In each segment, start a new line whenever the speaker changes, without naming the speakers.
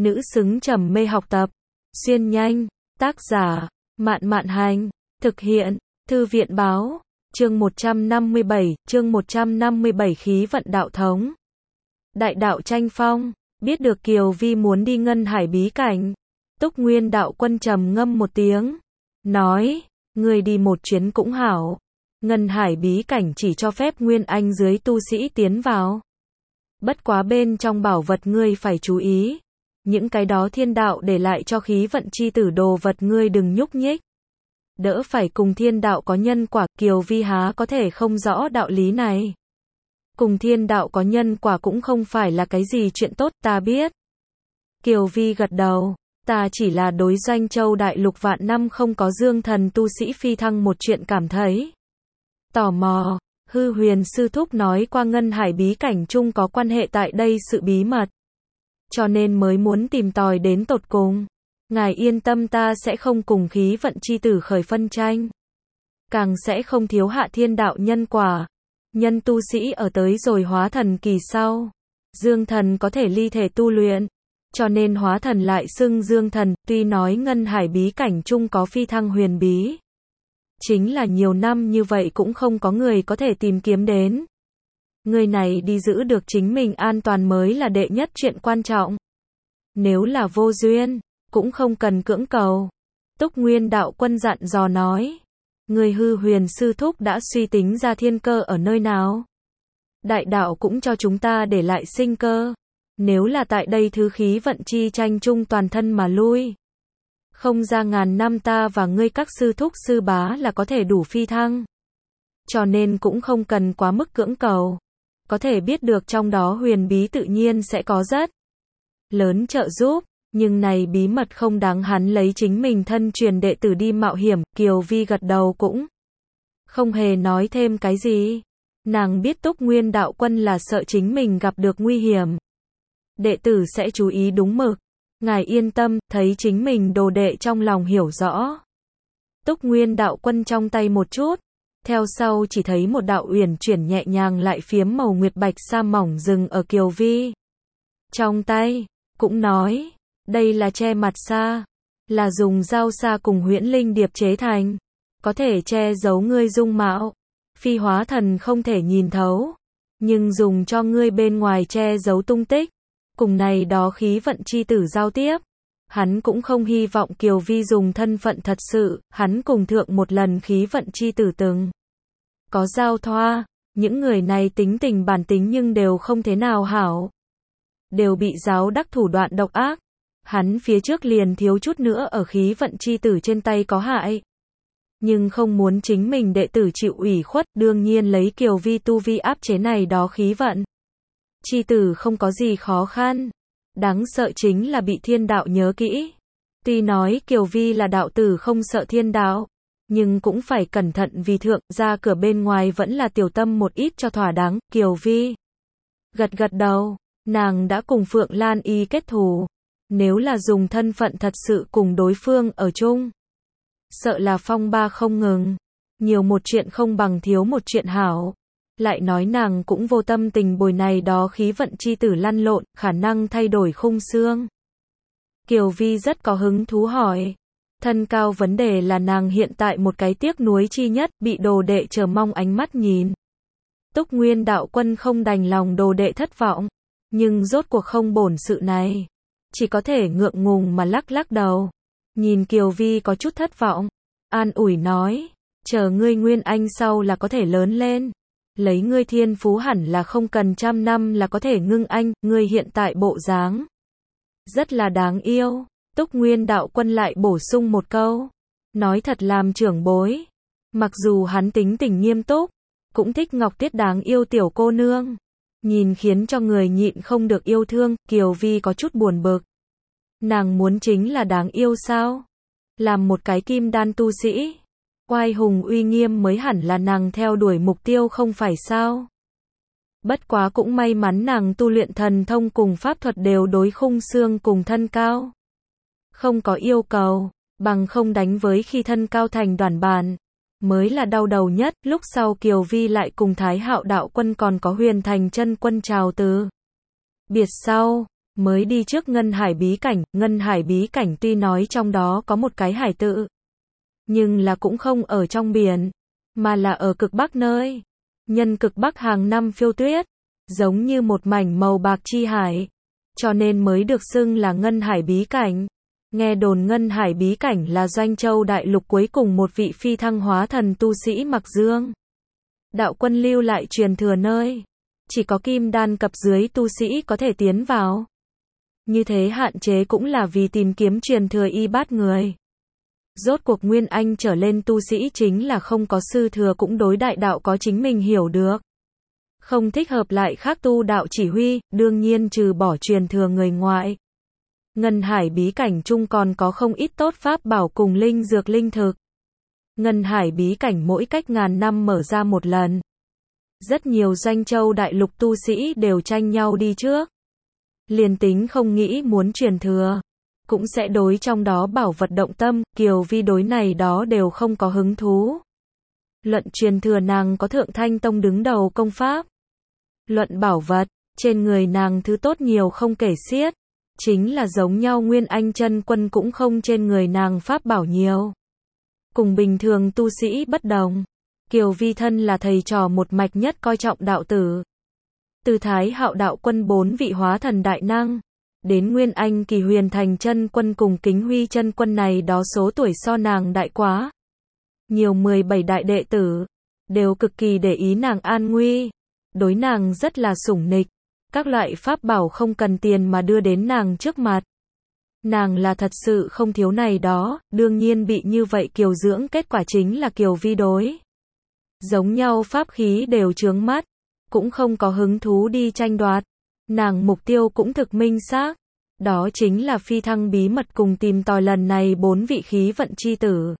nữ xứng trầm mê học tập. Xuyên nhanh, tác giả, Mạn Mạn Hành, thực hiện, Thư viện Báo, chương 157 khí vận đạo thống. Đại đạo tranh phong, biết được Kiều Vi muốn đi Ngân Hải bí cảnh. Túc Nguyên đạo quân trầm ngâm một tiếng, nói, ngươi đi một chuyến cũng hảo. Ngân Hải bí cảnh chỉ cho phép Nguyên Anh dưới tu sĩ tiến vào. Bất quá bên trong bảo vật ngươi phải chú ý. Những cái đó thiên đạo để lại cho khí vận chi tử đồ vật ngươi đừng nhúc nhích. Đỡ phải cùng thiên đạo có nhân quả, Kiều Vi há có thể không rõ đạo lý này. Cùng thiên đạo có nhân quả cũng không phải là cái gì chuyện tốt, ta biết. Kiều Vi gật đầu, ta chỉ là đối Doanh Châu đại lục vạn năm không có dương thần tu sĩ phi thăng một chuyện cảm thấy tò mò. Hư Huyền sư thúc nói qua Ngân Hải bí cảnh chung có quan hệ tại đây sự bí mật, cho nên mới muốn tìm tòi đến tột cùng. Ngài yên tâm, ta sẽ không cùng khí vận chi tử khởi phân tranh, càng sẽ không thiếu hạ thiên đạo nhân quả. Nhân tu sĩ ở tới rồi hóa thần kỳ sau, dương thần có thể ly thể tu luyện, cho nên hóa thần lại xưng dương thần. Tuy nói Ngân Hải bí cảnh chung có phi thăng huyền bí, chính là nhiều năm như vậy cũng không có người có thể tìm kiếm đến. Người này đi giữ được chính mình an toàn mới là đệ nhất chuyện quan trọng. Nếu là vô duyên, cũng không cần cưỡng cầu. Túc Nguyên đạo quân dặn dò nói, người Hư Huyền sư thúc đã suy tính ra thiên cơ ở nơi nào. Đại đạo cũng cho chúng ta để lại sinh cơ. Nếu là tại đây thứ khí vận chi tranh chung toàn thân mà lui, không ra ngàn năm ta và ngươi các sư thúc sư bá là có thể đủ phi thăng. Cho nên cũng không cần quá mức cưỡng cầu. Có thể biết được trong đó huyền bí tự nhiên sẽ có rất lớn trợ giúp, nhưng này bí mật không đáng hắn lấy chính mình thân truyền đệ tử đi mạo hiểm. Kiều Vi gật đầu cũng không hề nói thêm cái gì. Nàng biết Túc Nguyên đạo quân là sợ chính mình gặp được nguy hiểm. Đệ tử sẽ chú ý đúng mực. Ngài yên tâm, thấy chính mình đồ đệ trong lòng hiểu rõ. Túc Nguyên đạo quân trong tay một chút, theo sau chỉ thấy một đạo uyển chuyển nhẹ nhàng lại phiếm màu nguyệt bạch sa mỏng dừng ở Kiều Vi trong tay, cũng nói, đây là che mặt sa, là dùng dao sa cùng huyễn linh điệp chế thành, có thể che giấu ngươi dung mạo, phi hóa thần không thể nhìn thấu, nhưng dùng cho ngươi bên ngoài che giấu tung tích. Cùng này đó khí vận chi tử giao tiếp, hắn cũng không hy vọng Kiều Vi dùng thân phận thật sự. Hắn cùng thượng một lần khí vận chi tử từng có giao thoa, những người này tính tình bản tính nhưng đều không thế nào hảo, đều bị giáo đắc thủ đoạn độc ác. Hắn phía trước liền thiếu chút nữa ở khí vận chi tử trên tay có hại, nhưng không muốn chính mình đệ tử chịu ủy khuất, đương nhiên lấy Kiều Vi tu vi áp chế này đó khí vận chi tử không có gì khó khăn. Đáng sợ chính là bị thiên đạo nhớ kỹ. Tuy nói Kiều Vi là đạo tử không sợ thiên đạo, nhưng cũng phải cẩn thận vì thượng, ra cửa bên ngoài vẫn là tiểu tâm một ít cho thỏa đáng. Kiều Vi gật gật đầu, nàng đã cùng Phượng Lan Y kết thù, nếu là dùng thân phận thật sự cùng đối phương ở chung, sợ là phong ba không ngừng, nhiều một chuyện không bằng thiếu một chuyện hảo. Lại nói nàng cũng vô tâm tình bồi này đó khí vận chi tử lăn lộn, khả năng thay đổi khung xương. Kiều Vi rất có hứng thú hỏi. Thân cao vấn đề là nàng hiện tại một cái tiếc nuối chi nhất, bị đồ đệ chờ mong ánh mắt nhìn. Túc Nguyên đạo quân không đành lòng đồ đệ thất vọng, nhưng rốt cuộc không bổn sự này, chỉ có thể ngượng ngùng mà lắc lắc đầu. Nhìn Kiều Vi có chút thất vọng, an ủi nói, chờ ngươi Nguyên Anh sau là có thể lớn lên. Lấy ngươi thiên phú hẳn là không cần 100 năm là có thể ngưng anh, ngươi hiện tại bộ dáng rất là đáng yêu. Túc Nguyên đạo quân lại bổ sung một câu, nói thật làm trưởng bối, mặc dù hắn tính tình nghiêm túc, cũng thích ngọc tiết đáng yêu tiểu cô nương, nhìn khiến cho người nhịn không được yêu thương. Kiều Vi có chút buồn bực, nàng muốn chính là đáng yêu sao? Làm một cái kim đan tu sĩ, oai hùng uy nghiêm mới hẳn là nàng theo đuổi mục tiêu không phải sao? Bất quá cũng may mắn nàng tu luyện thần thông cùng pháp thuật đều đối khung xương cùng thân cao không có yêu cầu, bằng không đánh với khi thân cao thành đoàn bàn, mới là đau đầu nhất. Lúc sau Kiều Vi lại cùng Thái Hạo đạo quân còn có Huyền Thành chân quân chào từ biệt sau, mới đi trước Ngân Hải bí cảnh. Ngân Hải bí cảnh tuy nói trong đó có một cái hải tự, nhưng là cũng không ở trong biển, mà là ở cực Bắc nơi. Nhân cực Bắc hàng năm phiêu tuyết, giống như một mảnh màu bạc chi hải, cho nên mới được xưng là Ngân Hải bí cảnh. Nghe đồn Ngân Hải bí cảnh là Doanh Châu đại lục cuối cùng một vị phi thăng hóa thần tu sĩ Mặc Dương đạo quân lưu lại truyền thừa nơi, chỉ có kim đan cấp dưới tu sĩ có thể tiến vào. Như thế hạn chế cũng là vì tìm kiếm truyền thừa y bát người. Rốt cuộc Nguyên Anh trở lên tu sĩ chính là không có sư thừa, cũng đối đại đạo có chính mình hiểu được, không thích hợp lại khác tu đạo chỉ huy, đương nhiên trừ bỏ truyền thừa người ngoại. Ngân Hải bí cảnh chung còn có không ít tốt pháp bảo cùng linh dược linh thực. Ngân Hải bí cảnh mỗi cách ngàn năm mở ra một lần. Rất nhiều Doanh Châu đại lục tu sĩ đều tranh nhau đi trước. Liền tính không nghĩ muốn truyền thừa, cũng sẽ đối trong đó bảo vật động tâm. Kiều Vi đối này đó đều không có hứng thú. Luận truyền thừa nàng có Thượng Thanh Tông đứng đầu công pháp. Luận bảo vật, trên người nàng thứ tốt nhiều không kể xiết. Chính là giống nhau Nguyên Anh chân quân cũng không trên người nàng pháp bảo nhiều. Cùng bình thường tu sĩ bất đồng, Kiều Vi thân là thầy trò một mạch nhất coi trọng đạo tử. Từ Thái Hạo đạo quân 4 vị hóa thần đại năng, đến Nguyên Anh kỳ Huyền Thành chân quân cùng Kính Huy chân quân này đó số tuổi so nàng đại quá. Nhiều 17 đại đệ tử, đều cực kỳ để ý nàng an nguy, đối nàng rất là sủng nịch. Các loại pháp bảo không cần tiền mà đưa đến nàng trước mặt. Nàng là thật sự không thiếu này đó, đương nhiên bị như vậy kiều dưỡng, kết quả chính là Kiều Vi đối giống nhau pháp khí đều chướng mắt, cũng không có hứng thú đi tranh đoạt. Nàng mục tiêu cũng thực minh xác, đó chính là phi thăng bí mật cùng tìm tòi lần này 4 vị khí vận chi tử.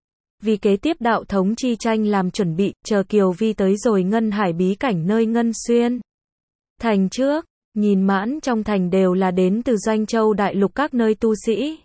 Vì kế tiếp đạo thống chi tranh làm chuẩn bị, chờ Kiều Vi tới rồi Ngân Hải bí cảnh nơi Ngân Xuyên thành trước, nhìn mãn trong thành đều là đến từ Doanh Châu đại lục các nơi tu sĩ.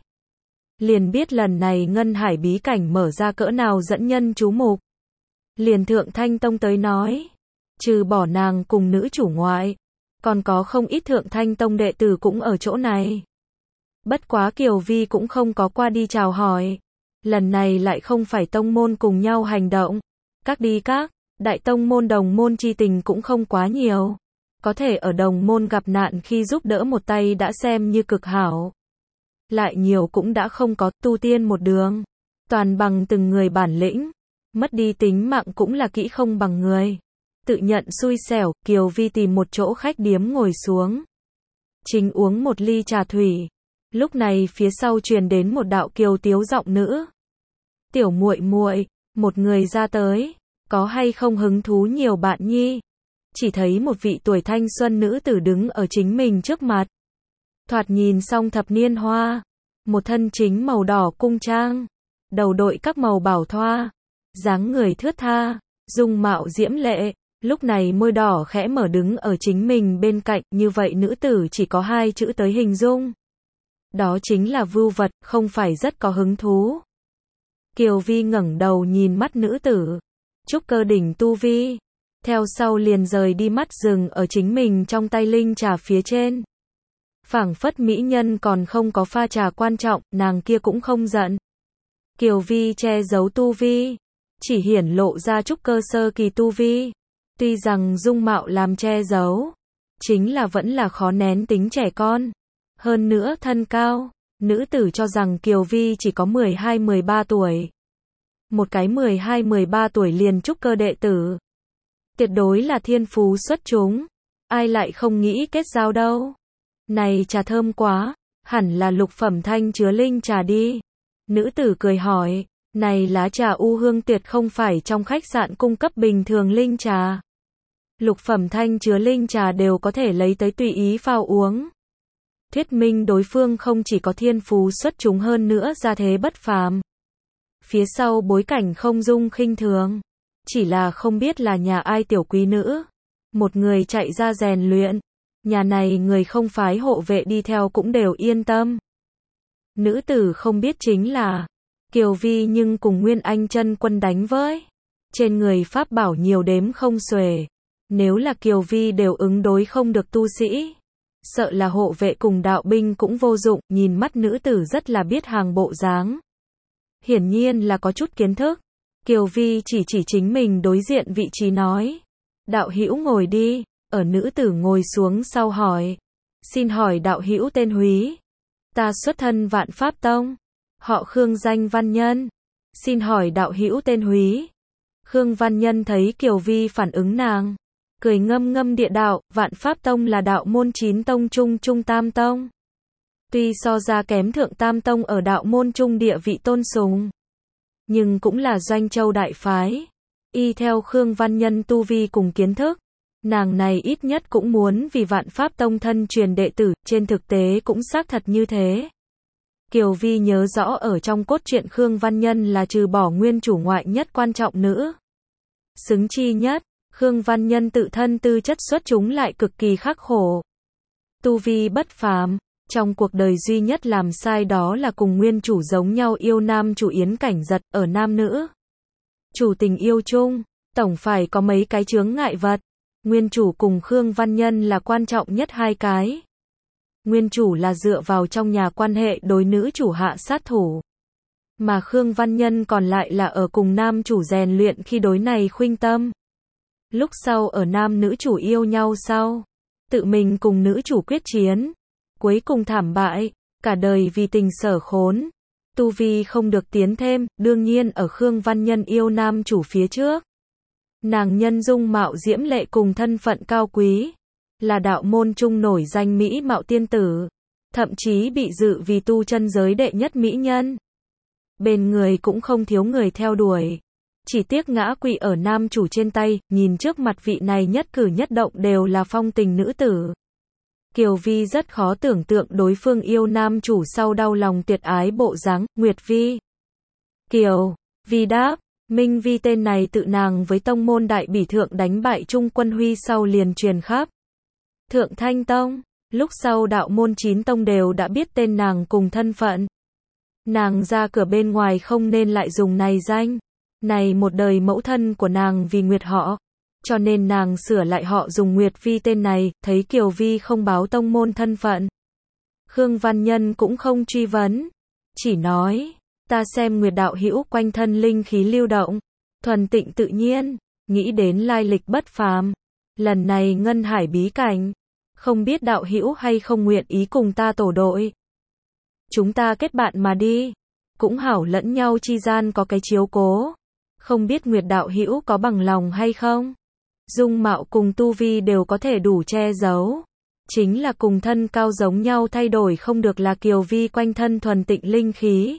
Liền biết lần này Ngân Hải bí cảnh mở ra cỡ nào dẫn nhân chú mục. Liền Thượng Thanh Tông tới nói, trừ bỏ nàng cùng nữ chủ ngoại, còn có không ít Thượng Thanh Tông đệ tử cũng ở chỗ này. Bất quá Kiều Vi cũng không có qua đi chào hỏi. Lần này lại không phải tông môn cùng nhau hành động. Các đi các, đại tông môn đồng môn chi tình cũng không quá nhiều. Có thể ở đồng môn gặp nạn khi giúp đỡ một tay đã xem như cực hảo. Lại nhiều cũng đã không có, tu tiên một đường. Toàn bằng từng người bản lĩnh. Mất đi tính mạng cũng là kỹ không bằng người. Tự nhận xui xẻo, Kiều Vi tìm một chỗ khách điếm ngồi xuống. Chính uống một ly trà thủy. Lúc này phía sau truyền đến một đạo kiều tiếu giọng nữ. Tiểu muội muội, một người ra tới, có hay không hứng thú nhiều bạn nhi? Chỉ thấy một vị tuổi thanh xuân nữ tử đứng ở chính mình trước mặt. Thoạt nhìn xong thập niên hoa, một thân chính màu đỏ cung trang, đầu đội các màu bảo thoa, dáng người thướt tha, dung mạo diễm lệ, lúc này môi đỏ khẽ mở đứng ở chính mình bên cạnh, như vậy nữ tử chỉ có 2 chữ tới hình dung. Đó chính là vưu vật, không phải rất có hứng thú. Kiều Vi ngẩng đầu nhìn mắt nữ tử, trúc cơ đỉnh tu vi, theo sau liền rời đi mắt dừng ở chính mình trong tay linh trà phía trên. Phảng phất mỹ nhân còn không có pha trà quan trọng, nàng kia cũng không giận. Kiều Vi che giấu tu vi, chỉ hiển lộ ra trúc cơ sơ kỳ tu vi. Tuy rằng dung mạo làm che giấu, chính là vẫn là khó nén tính trẻ con. Hơn nữa thân cao, nữ tử cho rằng Kiều Vi chỉ có 12-13 tuổi. Một cái 12-13 tuổi liền trúc cơ đệ tử. Tuyệt đối là thiên phú xuất chúng. Ai lại không nghĩ kết giao đâu. Này trà thơm quá, hẳn là lục phẩm thanh chứa linh trà đi. Nữ tử cười hỏi, này lá trà u hương tuyệt không phải trong khách sạn cung cấp bình thường linh trà. Lục phẩm thanh chứa linh trà đều có thể lấy tới tùy ý phao uống. Thuyết minh đối phương không chỉ có thiên phú xuất chúng hơn nữa gia thế bất phàm. Phía sau bối cảnh không dung khinh thường. Chỉ là không biết là nhà ai tiểu quý nữ. Một người chạy ra rèn luyện. Nhà này người không phái hộ vệ đi theo cũng đều yên tâm. Nữ tử không biết chính là Kiều Vi nhưng cùng Nguyên Anh chân quân đánh với. Trên người pháp bảo nhiều đếm không xuể. Nếu là Kiều Vi đều ứng đối không được tu sĩ. sợ là hộ vệ cùng đạo binh cũng vô dụng, nhìn mắt nữ tử rất là biết hàng bộ dáng. Hiển nhiên là có chút kiến thức. Kiều Vi chỉ chính mình đối diện vị trí nói. Đạo hữu ngồi đi, ở nữ tử ngồi xuống sau hỏi. Xin hỏi đạo hữu tên húy. Ta xuất thân Vạn Pháp Tông. Họ Khương danh Văn Nhân. Xin hỏi đạo hữu tên húy. Khương Văn Nhân thấy Kiều Vi phản ứng nàng. Cười ngâm ngâm địa đạo, Vạn Pháp Tông là đạo môn 9 tông trung tam tông. Tuy so ra kém thượng tam tông ở đạo môn trung địa vị tôn sùng, nhưng cũng là doanh châu đại phái. Y theo Khương Văn Nhân tu vi cùng kiến thức, nàng này ít nhất cũng muốn vì Vạn Pháp Tông thân truyền đệ tử, trên thực tế cũng xác thật như thế. Kiều Vi nhớ rõ ở trong cốt truyện Khương Văn Nhân là trừ bỏ nguyên chủ ngoại nhất quan trọng nữ. Xứng chi nhất, Khương Văn Nhân tự thân tư chất xuất chúng lại cực kỳ khắc khổ. Tu vi bất phàm, trong cuộc đời duy nhất làm sai đó là cùng nguyên chủ giống nhau yêu nam chủ Yến Cảnh Giật, ở nam nữ chủ tình yêu chung, tổng phải có mấy cái chướng ngại vật. Nguyên chủ cùng Khương Văn Nhân là quan trọng nhất hai cái. Nguyên chủ là dựa vào trong nhà quan hệ đối nữ chủ hạ sát thủ, mà Khương Văn Nhân còn lại là ở cùng nam chủ rèn luyện khi đối này khuynh tâm. Lúc sau ở nam nữ chủ yêu nhau sau, tự mình cùng nữ chủ quyết chiến, cuối cùng thảm bại, cả đời vì tình sở khốn, tu vi không được tiến thêm. Đương nhiên ở Khương Văn Nhân yêu nam chủ phía trước, nàng nhân dung mạo diễm lệ cùng thân phận cao quý, là đạo môn trung nổi danh mỹ mạo tiên tử, thậm chí bị dự vì tu chân giới đệ nhất mỹ nhân. Bên người cũng không thiếu người theo đuổi, chỉ tiếc ngã quỵ ở nam chủ trên tay. Nhìn trước mặt vị này nhất cử nhất động đều là phong tình nữ tử, Kiều Vi rất khó tưởng tượng đối phương yêu nam chủ sau đau lòng tuyệt ái bộ dáng. Nguyệt Vi. Kiều Vi đáp, Minh Vi tên này tự nàng với tông môn đại bỉ thượng đánh bại Trung Quân Huy sau liền truyền khắp Thượng Thanh Tông, lúc sau đạo môn 9 tông đều đã biết tên nàng cùng thân phận. Nàng ra cửa bên ngoài không nên lại dùng này danh. Này một đời mẫu thân của nàng vì Nguyệt họ, cho nên nàng sửa lại họ dùng Nguyệt Vi tên này. Thấy Kiều Vi không báo tông môn thân phận, Khương Văn Nhân cũng không truy vấn, chỉ nói, ta xem Nguyệt đạo hữu quanh thân linh khí lưu động, thuần tịnh tự nhiên, nghĩ đến lai lịch bất phàm, lần này ngân hải bí cảnh, không biết đạo hữu hay không nguyện ý cùng ta tổ đội. Chúng ta kết bạn mà đi, cũng hảo lẫn nhau chi gian có cái chiếu cố. Không biết Nguyệt đạo hữu có bằng lòng hay không? Dung mạo cùng tu vi đều có thể đủ che giấu, chính là cùng thân cao giống nhau thay đổi không được là Kiều Vi quanh thân thuần tịnh linh khí.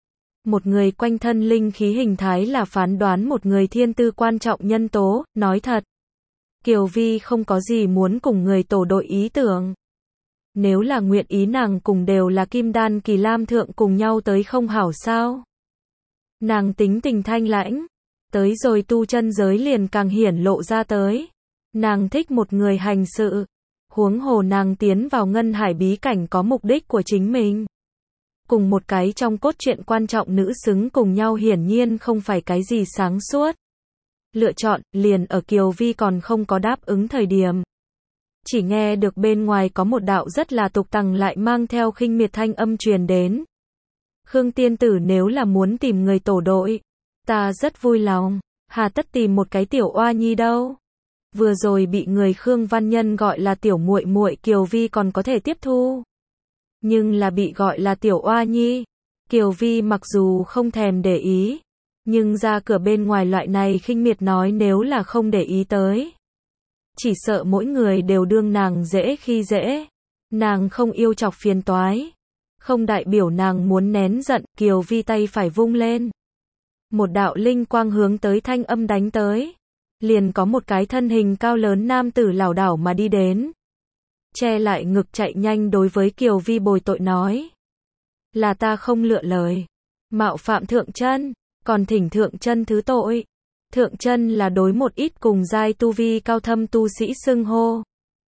Một người quanh thân linh khí hình thái là phán đoán một người thiên tư quan trọng nhân tố. Nói thật, Kiều Vi không có gì muốn cùng người tổ đội ý tưởng. Nếu là nguyện ý nàng cùng đều là kim đan kỳ lam thượng cùng nhau tới không hảo sao? Nàng tính tình thanh lãnh, tới rồi tu chân giới liền càng hiển lộ ra tới. Nàng thích một người hành sự, huống hồ nàng tiến vào ngân hải bí cảnh có mục đích của chính mình. Cùng một cái trong cốt truyện quan trọng nữ xứng cùng nhau hiển nhiên không phải cái gì sáng suốt lựa chọn. Liền ở Kiều Vi còn không có đáp ứng thời điểm, chỉ nghe được bên ngoài có một đạo rất là tục tằng lại mang theo khinh miệt thanh âm truyền đến. Khương tiên tử nếu là muốn tìm người tổ đội, ta rất vui lòng, hà tất tìm một cái tiểu oa nhi đâu. Vừa rồi bị người Khương Văn Nhân gọi là tiểu muội muội Kiều Vi còn có thể tiếp thu, nhưng là bị gọi là tiểu oa nhi, Kiều Vi mặc dù không thèm để ý, nhưng ra cửa bên ngoài loại này khinh miệt nói nếu là không để ý tới, chỉ sợ mỗi người đều đương nàng dễ khi dễ. Nàng không yêu chọc phiền toái, không đại biểu nàng muốn nén giận. Kiều Vi tay phải vung lên, một đạo linh quang hướng tới thanh âm đánh tới, liền có một cái thân hình cao lớn nam tử lảo đảo mà đi đến, che lại ngực chạy nhanh đối với Kiều Vi bồi tội nói, là ta không lựa lời, mạo phạm thượng chân, còn thỉnh thượng chân thứ tội. Thượng chân là đối một ít cùng giai tu vi cao thâm tu sĩ xưng hô,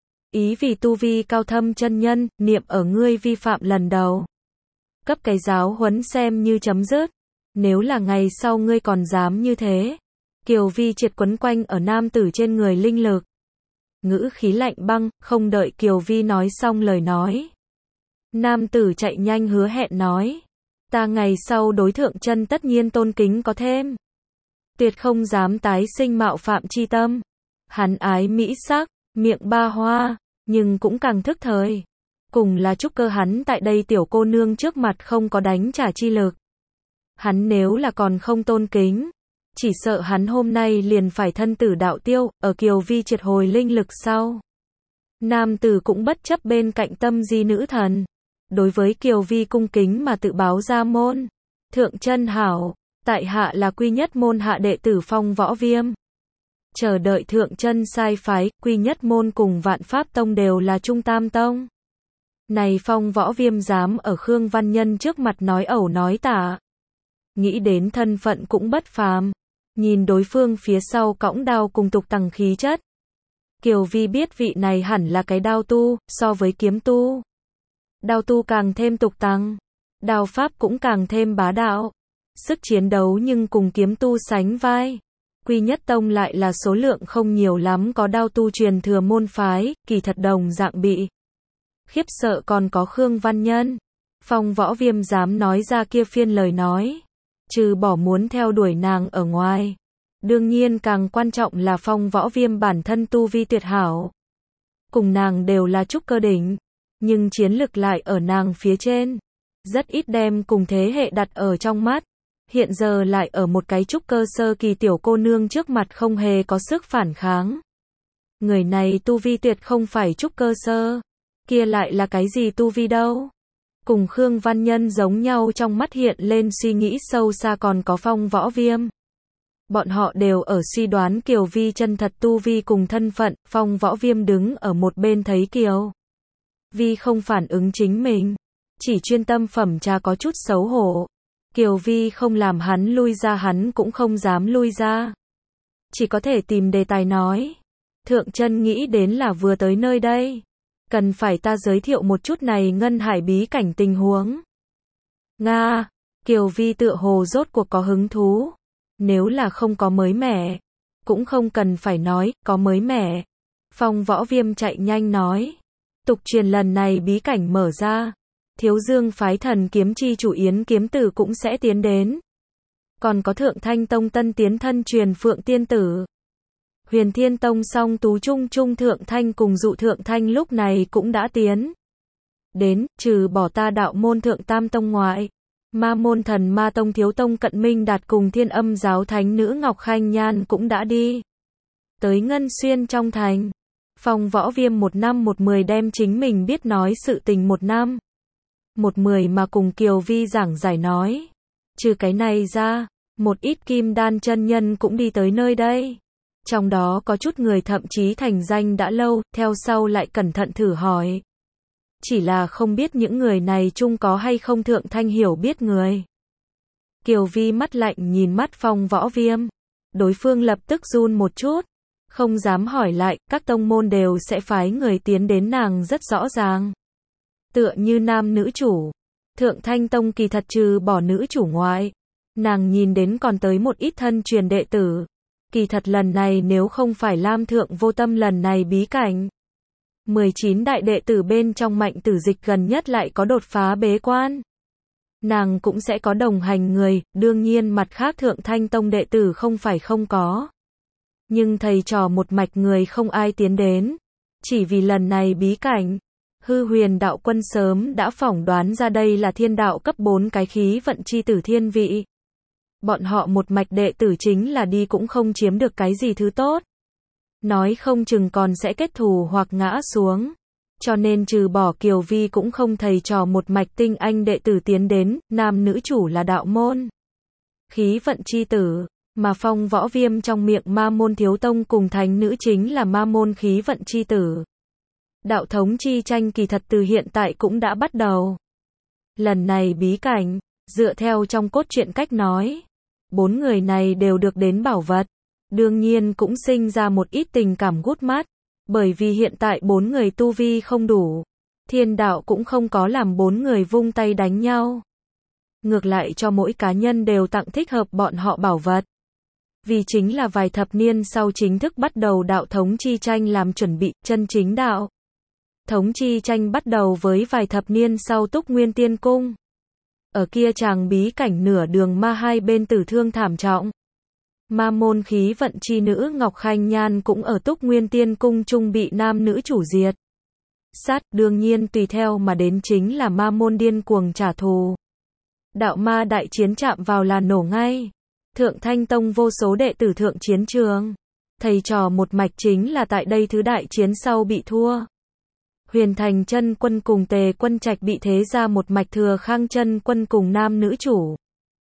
ý vì tu vi cao thâm chân nhân, niệm ở ngươi vi phạm lần đầu, cấp cái giáo huấn xem như chấm dứt. Nếu là ngày sau ngươi còn dám như thế. Kiều Vi triệt quấn quanh ở nam tử trên người linh lực, ngữ khí lạnh băng, không đợi Kiều Vi nói xong lời nói. Nam tử chạy nhanh hứa hẹn nói, ta ngày sau đối thượng chân tất nhiên tôn kính có thêm. Tuyệt không dám tái sinh mạo phạm chi tâm. Hắn ái mỹ sắc, miệng ba hoa, nhưng cũng càng thức thời. Cùng là trúc cơ hắn tại đây tiểu cô nương trước mặt không có đánh trả chi lực. Hắn nếu là còn không tôn kính, chỉ sợ hắn hôm nay liền phải thân tử đạo tiêu, ở Kiều Vi triệt hồi linh lực sau. Nam tử cũng bất chấp bên cạnh tâm di nữ thần. Đối với Kiều Vi cung kính mà tự báo ra môn. Thượng chân hảo, tại hạ là quy nhất môn hạ đệ tử Phong Võ Viêm. Chờ đợi thượng chân sai phái, quy nhất môn cùng Vạn Pháp Tông đều là Trung Tam Tông. Này Phong Võ Viêm dám ở Khương Văn Nhân trước mặt nói ẩu nói tả. Nghĩ đến thân phận cũng bất phàm. Nhìn đối phương phía sau cõng đao cùng tục tằng khí chất. Kiều Vi biết vị này hẳn là cái đao tu, so với kiếm tu. Đao tu càng thêm tục tằng. Đao pháp cũng càng thêm bá đạo. Sức chiến đấu nhưng cùng kiếm tu sánh vai. Quy nhất tông lại là số lượng không nhiều lắm có đao tu truyền thừa môn phái, kỳ thật đồng dạng bị khiếp sợ còn có Khương Văn Nhân. Phong Võ Viêm dám nói ra kia phiên lời nói. Trừ bỏ muốn theo đuổi nàng ở ngoài. Đương nhiên càng quan trọng là Phong Võ Viêm bản thân tu vi tuyệt hảo. Cùng nàng đều là trúc cơ đỉnh. Nhưng chiến lực lại ở nàng phía trên. Rất ít đem cùng thế hệ đặt ở trong mắt. Hiện giờ lại ở một cái trúc cơ sơ kỳ tiểu cô nương trước mặt không hề có sức phản kháng. Người này tu vi tuyệt không phải trúc cơ sơ. Kia lại là cái gì tu vi đâu. Cùng Khương Văn Nhân giống nhau trong mắt hiện lên suy nghĩ sâu xa còn có Phong Võ Viêm. Bọn họ đều ở suy đoán Kiều Vi chân thật tu vi cùng thân phận, Phong Võ Viêm đứng ở một bên thấy Kiều Vi không phản ứng chính mình. Chỉ chuyên tâm phẩm trà có chút xấu hổ. Kiều Vi không làm hắn lui ra hắn cũng không dám lui ra. Chỉ có thể tìm đề tài nói. Thượng chân nghĩ đến là vừa tới nơi đây. Cần phải ta giới thiệu một chút này ngân hải bí cảnh tình huống. Nga, Kiều Vi tựa hồ rốt cuộc có hứng thú. Nếu là không có mới mẻ, cũng không cần phải nói, có mới mẻ. Phong Võ Viêm chạy nhanh nói. Tục truyền lần này bí cảnh mở ra. Thiếu Dương phái thần kiếm chi chủ Yến kiếm tử cũng sẽ tiến đến. Còn có Thượng Thanh Tông tân tiến thân truyền Phượng Tiên Tử. Huyền Thiên Tông song tú trung trung Thượng Thanh cùng dụ Thượng Thanh lúc này cũng đã tiến. Đến, trừ bỏ ta đạo môn Thượng Tam Tông ngoại. Ma môn thần Ma Tông Thiếu Tông Cận Minh Đạt cùng Thiên Âm giáo thánh nữ Ngọc Khanh Nhan cũng đã đi. Tới Ngân Xuyên trong thành. Phong Võ Viêm 1 năm 110 đem chính mình biết nói sự tình 1 năm 110 mà cùng Kiều Vi giảng giải nói. Trừ cái này ra, một ít kim đan chân nhân cũng đi tới nơi đây. Trong đó có chút người thậm chí thành danh đã lâu, theo sau lại cẩn thận thử hỏi. Chỉ là không biết những người này chung có hay không Thượng Thanh hiểu biết người. Kiều Vi mắt lạnh nhìn mắt Phong Võ Viêm. Đối phương lập tức run một chút. Không dám hỏi lại, các tông môn đều sẽ phái người tiến đến nàng rất rõ ràng. Tựa như nam nữ chủ. Thượng Thanh Tông kỳ thật trừ bỏ nữ chủ ngoại. Nàng nhìn đến còn tới một ít thân truyền đệ tử. Kỳ thật lần này nếu không phải Lam Thượng Vô Tâm lần này bí cảnh. 19 đại đệ tử bên trong Mạnh Tử Dịch gần nhất lại có đột phá bế quan. Nàng cũng sẽ có đồng hành người, đương nhiên mặt khác Thượng Thanh Tông đệ tử không phải không có. Nhưng thầy trò một mạch người không ai tiến đến. Chỉ vì lần này bí cảnh. Hư Huyền đạo quân sớm đã phỏng đoán ra đây là thiên đạo cấp 4 cái khí vận chi tử thiên vị. Bọn họ một mạch đệ tử chính là đi cũng không chiếm được cái gì thứ tốt. Nói không chừng còn sẽ kết thù hoặc ngã xuống. Cho nên trừ bỏ Kiều Vi cũng không thầy trò một mạch tinh anh đệ tử tiến đến, nam nữ chủ là đạo môn. Khí vận chi tử, mà Phong Võ Viêm trong miệng ma môn Thiếu Tông cùng thánh nữ chính là ma môn khí vận chi tử. Đạo thống chi tranh kỳ thật từ hiện tại cũng đã bắt đầu. Lần này bí cảnh, dựa theo trong cốt truyện cách nói, 4 người này đều được đến bảo vật. Đương nhiên cũng sinh ra một ít tình cảm gút mắt, bởi vì hiện tại 4 người tu vi không đủ. Thiên đạo cũng không có làm 4 người vung tay đánh nhau. Ngược lại cho mỗi cá nhân đều tặng thích hợp bọn họ bảo vật. Vì chính là vài thập niên sau chính thức bắt đầu đạo thống chi tranh làm chuẩn bị, chân chính đạo thống chi tranh bắt đầu với vài thập niên sau Túc Nguyên Tiên Cung. Ở kia chàng bí cảnh nửa đường ma hai bên tử thương thảm trọng. Ma môn khí vận chi nữ Ngọc Khanh Nhan cũng ở Túc Nguyên Tiên Cung chung bị nam nữ chủ diệt sát, đương nhiên tùy theo mà đến chính là ma môn điên cuồng trả thù. Đạo ma đại chiến chạm vào là nổ ngay. Thượng Thanh Tông vô số đệ tử thượng chiến trường. Thầy trò một mạch chính là tại đây thứ đại chiến sau bị thua. Huyền Thành Chân Quân cùng Tề Quân Trạch bị thế ra một mạch Thừa Khang Chân Quân cùng nam nữ chủ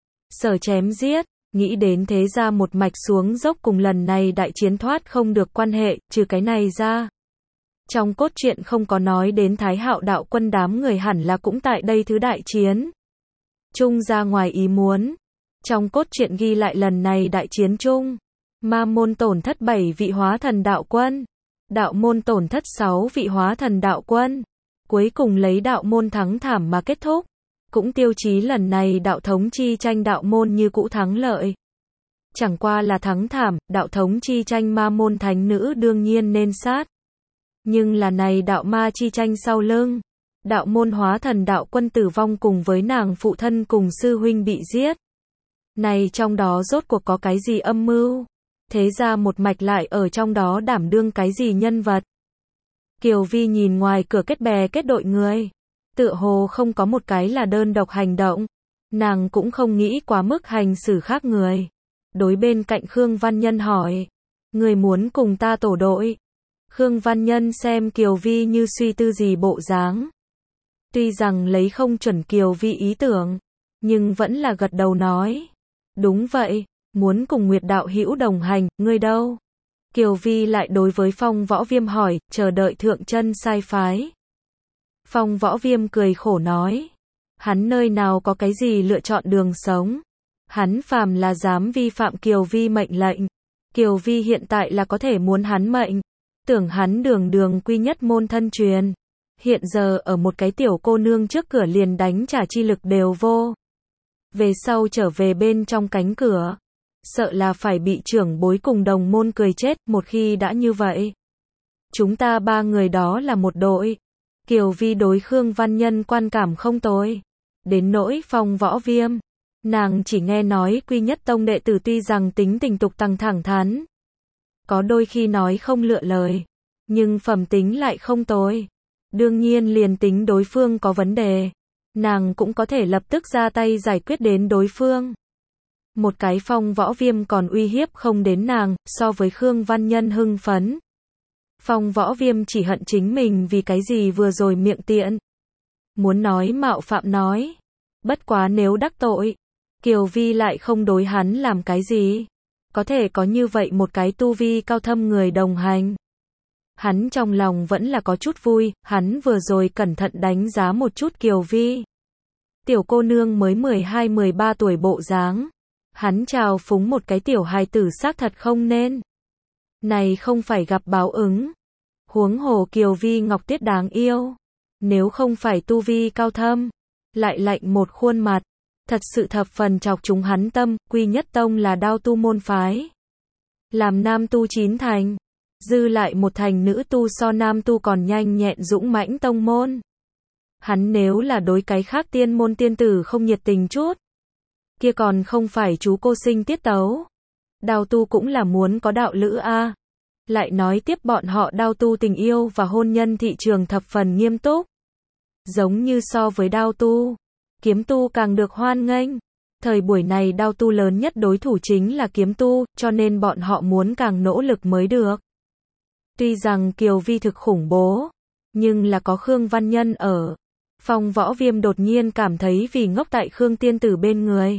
sở chém giết. Nghĩ đến thế ra một mạch xuống dốc cùng lần này đại chiến thoát không được quan hệ, trừ cái này ra. Trong cốt truyện không có nói đến Thái Hạo đạo quân đám người hẳn là cũng tại đây thứ đại chiến chung ra ngoài ý muốn. Trong cốt truyện ghi lại lần này đại chiến chung, ma môn tổn thất 7 vị hóa thần đạo quân, đạo môn tổn thất 6 vị hóa thần đạo quân, cuối cùng lấy đạo môn thắng thảm mà kết thúc. Cũng tiêu chí lần này đạo thống chi tranh đạo môn như cũ thắng lợi. Chẳng qua là thắng thảm, đạo thống chi tranh ma môn thánh nữ đương nhiên nên sát. Nhưng là này đạo ma chi tranh sau lưng, đạo môn hóa thần đạo quân tử vong cùng với nàng phụ thân cùng sư huynh bị giết. Này trong đó rốt cuộc có cái gì âm mưu? Thế ra một mạch lại ở trong đó đảm đương cái gì nhân vật? Kiều Vi nhìn ngoài cửa kết bè kết đội người. Tựa hồ không có một cái là đơn độc hành động. Nàng cũng không nghĩ quá mức hành xử khác người. Đối bên cạnh Khương Văn Nhân hỏi. Người muốn cùng ta tổ đội? Khương Văn Nhân xem Kiều Vi như suy tư gì bộ dáng. Tuy rằng lấy không chuẩn Kiều Vi ý tưởng, nhưng vẫn là gật đầu nói. Đúng vậy, muốn cùng Nguyệt đạo hữu đồng hành, ngươi đâu? Kiều Vi lại đối với Phong Võ Viêm hỏi, chờ đợi thượng chân sai phái. Phong Võ Viêm cười khổ nói. Hắn nơi nào có cái gì lựa chọn đường sống. Hắn phàm là dám vi phạm Kiều Vi mệnh lệnh. Kiều Vi hiện tại là có thể muốn hắn mệnh. Tưởng hắn đường đường quy nhất môn thân truyền. Hiện giờ ở một cái tiểu cô nương trước cửa liền đánh trả chi lực đều vô. Về sau trở về bên trong cánh cửa. Sợ là phải bị trưởng bối cùng đồng môn cười chết một khi đã như vậy. Chúng ta ba người đó là một đội. Kiều Vi đối Khương Văn Nhân quan cảm không tồi. Đến nỗi Phong Võ Viêm. Nàng chỉ nghe nói quy nhất tông đệ tử tuy rằng tính tình tục tăng thẳng thắn. Có đôi khi nói không lựa lời. Nhưng phẩm tính lại không tồi. Đương nhiên liền tính đối phương có vấn đề. Nàng cũng có thể lập tức ra tay giải quyết đến đối phương. Một cái Phong Võ Viêm còn uy hiếp không đến nàng, so với Khương Văn Nhân hưng phấn. Phong Võ Viêm chỉ hận chính mình vì cái gì vừa rồi miệng tiện. Muốn nói mạo phạm nói. Bất quá nếu đắc tội, Kiều Vi lại không đối hắn làm cái gì. Có thể có như vậy một cái tu vi cao thâm người đồng hành. Hắn trong lòng vẫn là có chút vui, hắn vừa rồi cẩn thận đánh giá một chút Kiều Vi. Tiểu cô nương mới 12-13 tuổi bộ dáng. Hắn chào phúng một cái tiểu hài tử xác thật không nên. Này không phải gặp báo ứng. Huống hồ Kiều Vi Ngọc Tuyết đáng yêu. Nếu không phải tu vi cao thâm, lại lạnh một khuôn mặt. Thật sự thập phần chọc chúng hắn tâm, quy nhất tông là đao tu môn phái. Làm nam tu 9 thành. Dư lại một thành nữ tu so nam tu còn nhanh nhẹn dũng mãnh tông môn. Hắn nếu là đối cái khác tiên môn tiên tử không nhiệt tình chút. Kia còn không phải chú cô sinh tiết tấu. Đao tu cũng là muốn có đạo lữ a. Lại nói tiếp bọn họ đao tu tình yêu và hôn nhân thị trường thập phần nghiêm túc. Giống như so với đao tu, kiếm tu càng được hoan nghênh. Thời buổi này đao tu lớn nhất đối thủ chính là kiếm tu, cho nên bọn họ muốn càng nỗ lực mới được. Tuy rằng Kiều Vi thực khủng bố, nhưng là có Khương Văn Nhân ở. Phong Võ Viêm đột nhiên cảm thấy vì ngốc tại Khương tiên tử bên người.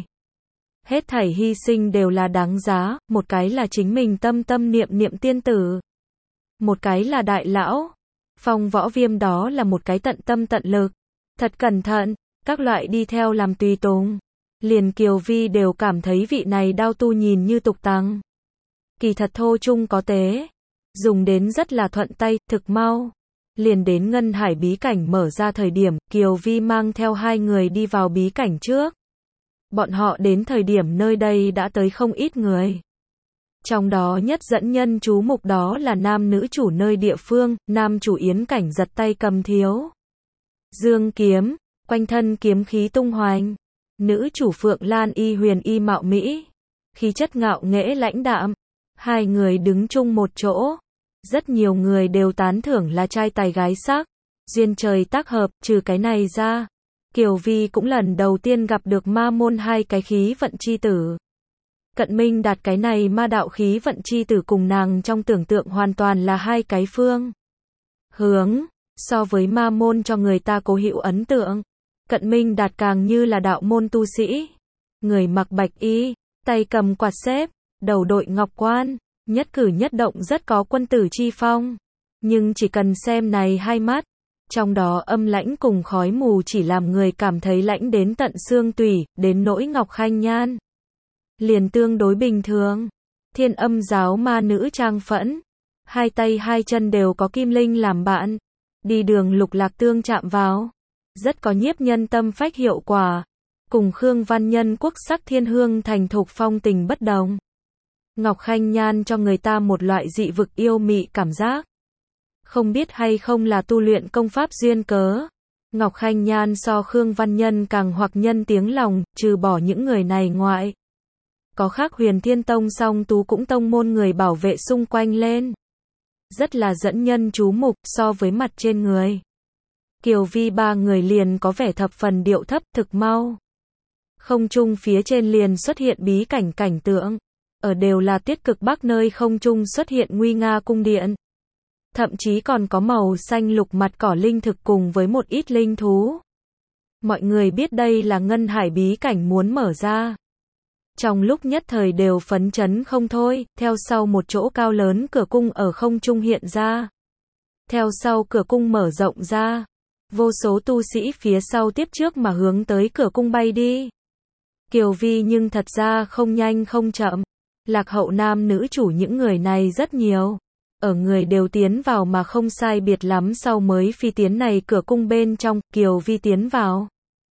Hết thảy hy sinh đều là đáng giá, một cái là chính mình tâm tâm niệm niệm tiên tử. Một cái là đại lão. Phong Võ Viêm đó là một cái tận tâm tận lực. Thật cẩn thận, các loại đi theo làm tùy tùng. Liền Kiều Vi đều cảm thấy vị này đao tu nhìn như tục tăng. Kỳ thật thô chung có tế. Dùng đến rất là thuận tay, thực mau. Liền đến Ngân Hải bí cảnh mở ra thời điểm, Kiều Vi mang theo hai người đi vào bí cảnh trước. Bọn họ đến thời điểm nơi đây đã tới không ít người. Trong đó nhất dẫn nhân chú mục đó là nam nữ chủ nơi địa phương, nam chủ Yến Cảnh giật tay cầm thiếu dương kiếm, quanh thân kiếm khí tung hoành. Nữ chủ Phượng Lan y huyền y mạo mỹ, khí chất ngạo nghễ lãnh đạm. Hai người đứng chung một chỗ. Rất nhiều người đều tán thưởng là trai tài gái sắc, duyên trời tác hợp. Trừ cái này ra, Kiều Vi cũng lần đầu tiên gặp được ma môn hai cái khí vận chi tử. Cận Minh Đạt cái này ma đạo khí vận chi tử cùng nàng trong tưởng tượng hoàn toàn là hai cái phương hướng. So với ma môn cho người ta cố hữu ấn tượng, Cận Minh Đạt càng như là đạo môn tu sĩ. Người mặc bạch y, tay cầm quạt xếp, đầu đội ngọc quan, nhất cử nhất động rất có quân tử chi phong. Nhưng chỉ cần xem này hai mắt, trong đó âm lãnh cùng khói mù chỉ làm người cảm thấy lãnh đến tận xương tủy, đến nỗi Ngọc Khanh Nhan liền tương đối bình thường. Thiên Âm giáo ma nữ trang phẫn, hai tay hai chân đều có kim linh làm bạn, đi đường lục lạc tương chạm vào, rất có nhiếp nhân tâm phách hiệu quả. Cùng Khương Văn Nhân quốc sắc thiên hương thành thục phong tình bất đồng. Ngọc Khanh Nhan cho người ta một loại dị vực yêu mị cảm giác. Không biết hay không là tu luyện công pháp duyên cớ, Ngọc Khanh Nhan so Khương Văn Nhân càng hoặc nhân tiếng lòng. Trừ bỏ những người này ngoại, có khác Huyền Thiên Tông song tú cũng tông môn người bảo vệ xung quanh lên, rất là dẫn nhân chú mục. So với mặt trên người Kiều Vi ba người liền có vẻ thập phần điệu thấp. Thực mau, không trung phía trên liền xuất hiện bí cảnh cảnh tượng. Ở đều là Tiết Cực Bắc nơi không trung xuất hiện nguy nga cung điện. Thậm chí còn có màu xanh lục mặt cỏ linh thực cùng với một ít linh thú. Mọi người biết đây là Ngân Hải bí cảnh muốn mở ra. Trong lúc nhất thời đều phấn chấn không thôi. Theo sau một chỗ cao lớn cửa cung ở không trung hiện ra. Theo sau cửa cung mở rộng ra, vô số tu sĩ phía sau tiếp trước mà hướng tới cửa cung bay đi. Kiều Vi nhưng thật ra không nhanh không chậm. Lạc hậu nam nữ chủ những người này rất nhiều. Ở người đều tiến vào mà không sai biệt lắm sau mới phi tiến này cửa cung bên trong. Kiều Vi tiến vào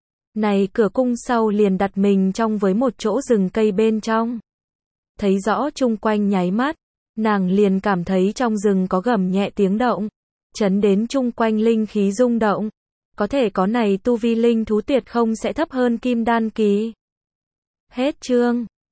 này cửa cung sau liền đặt mình trong với một chỗ rừng cây bên trong. Thấy rõ chung quanh nháy mắt, nàng liền cảm thấy trong rừng có gầm nhẹ tiếng động, chấn đến chung quanh linh khí rung động. Có thể có này tu vi linh thú tuyệt không sẽ thấp hơn kim đan kỳ. Hết chương.